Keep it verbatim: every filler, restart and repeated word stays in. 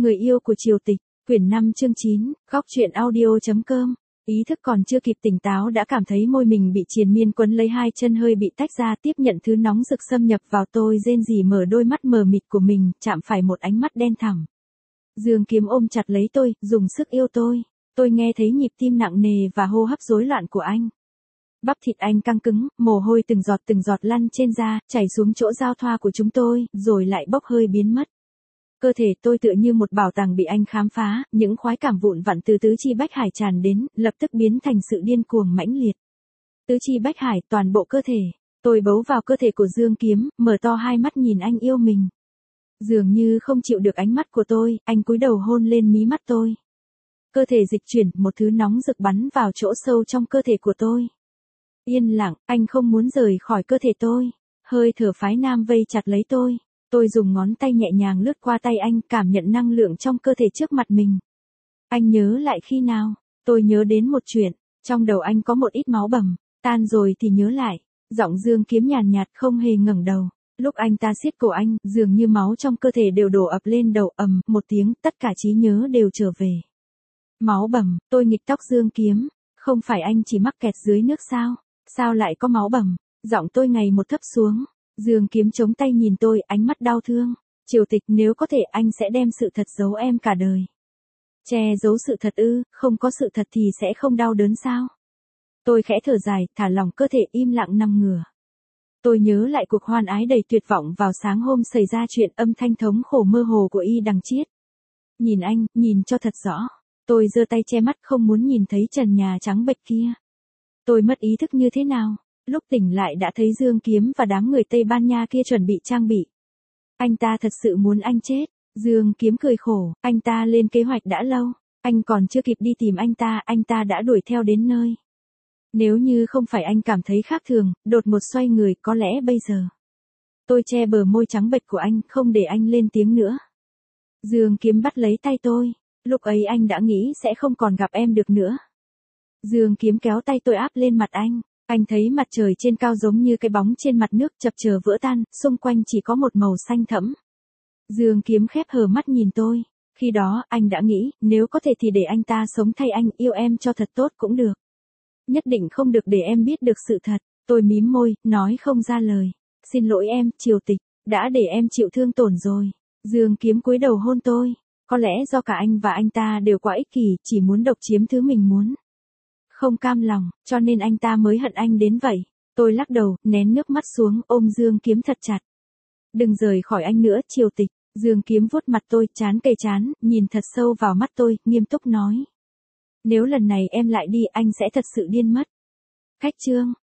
Người yêu của Triều Tịch, quyển năm chương chín, góc truyện audio.com. Ý thức còn chưa kịp tỉnh táo đã cảm thấy môi mình bị triền miên quấn lấy, hai chân hơi bị tách ra, tiếp nhận thứ nóng rực xâm nhập vào tôi, rên rỉ mở đôi mắt mờ mịt của mình, chạm phải một ánh mắt đen thẳm. Dương Kiếm ôm chặt lấy tôi, dùng sức yêu tôi. Tôi nghe thấy nhịp tim nặng nề và hô hấp rối loạn của anh. Bắp thịt anh căng cứng, mồ hôi từng giọt từng giọt lăn trên da, chảy xuống chỗ giao thoa của chúng tôi, rồi lại bốc hơi biến mất. Cơ thể tôi tựa như một bảo tàng bị anh khám phá, những khoái cảm vụn vặn từ tứ chi bách hải tràn đến, lập tức biến thành sự điên cuồng mãnh liệt. Tứ chi bách hải, toàn bộ cơ thể. Tôi bấu vào cơ thể của Dương Kiếm, mở to hai mắt nhìn anh yêu mình. Dường như không chịu được ánh mắt của tôi, anh cúi đầu hôn lên mí mắt tôi. Cơ thể dịch chuyển, một thứ nóng rực bắn vào chỗ sâu trong cơ thể của tôi. Yên lặng, anh không muốn rời khỏi cơ thể tôi. Hơi thở phái nam vây chặt lấy tôi. Tôi dùng ngón tay nhẹ nhàng lướt qua tay anh, cảm nhận năng lượng trong cơ thể trước mặt mình. Anh nhớ lại khi nào? Tôi nhớ đến một chuyện. Trong đầu anh có một ít máu bầm. Tan rồi thì nhớ lại. Giọng Dương Kiếm nhàn nhạt, không hề ngẩng đầu. Lúc anh ta siết cổ anh, dường như máu trong cơ thể đều đổ ập lên đầu, ầm, một tiếng, tất cả trí nhớ đều trở về. Máu bầm, tôi nghịch tóc Dương Kiếm. Không phải anh chỉ mắc kẹt dưới nước sao? Sao lại có máu bầm? Giọng tôi ngày một thấp xuống. Dương Kiếm chống tay nhìn tôi, ánh mắt đau thương. Triều Tịch, nếu có thể anh sẽ đem sự thật giấu em cả đời. Che giấu sự thật ư? Không có sự thật thì sẽ không đau đớn sao? Tôi khẽ thở dài, thả lỏng cơ thể, im lặng nằm ngửa. Tôi nhớ lại cuộc hoan ái đầy tuyệt vọng vào sáng hôm xảy ra chuyện, âm thanh thống khổ mơ hồ của Y Đằng Chiết. Nhìn anh, nhìn cho thật rõ. Tôi giơ tay che mắt, không muốn nhìn thấy trần nhà trắng bệch kia. Tôi mất ý thức như thế nào? Lúc tỉnh lại đã thấy Dương Kiếm và đám người Tây Ban Nha kia chuẩn bị trang bị. Anh ta thật sự muốn anh chết. Dương Kiếm cười khổ, anh ta lên kế hoạch đã lâu. Anh còn chưa kịp đi tìm anh ta, anh ta đã đuổi theo đến nơi. Nếu như không phải anh cảm thấy khác thường, đột ngột xoay người, có lẽ bây giờ. Tôi che bờ môi trắng bệch của anh, không để anh lên tiếng nữa. Dương Kiếm bắt lấy tay tôi. Lúc ấy anh đã nghĩ sẽ không còn gặp em được nữa. Dương Kiếm kéo tay tôi áp lên mặt anh. Anh thấy mặt trời trên cao giống như cái bóng trên mặt nước chập chờn vỡ tan, xung quanh chỉ có một màu xanh thẫm. Dương Kiếm khép hờ mắt nhìn tôi. Khi đó, anh đã nghĩ, nếu có thể thì để anh ta sống thay anh, yêu em cho thật tốt cũng được. Nhất định không được để em biết được sự thật. Tôi mím môi, nói không ra lời. Xin lỗi em, Triều Tịch, đã để em chịu thương tổn rồi. Dương Kiếm cúi đầu hôn tôi. Có lẽ do cả anh và anh ta đều quá ích kỷ, chỉ muốn độc chiếm thứ mình muốn. Không cam lòng, cho nên anh ta mới hận anh đến vậy. Tôi lắc đầu, nén nước mắt xuống, ôm Dương Kiếm thật chặt. Đừng rời khỏi anh nữa, Triều Tịch. Dương Kiếm vuốt mặt tôi, trán kề trán, nhìn thật sâu vào mắt tôi, nghiêm túc nói. Nếu lần này em lại đi, anh sẽ thật sự điên mất. Khách chương.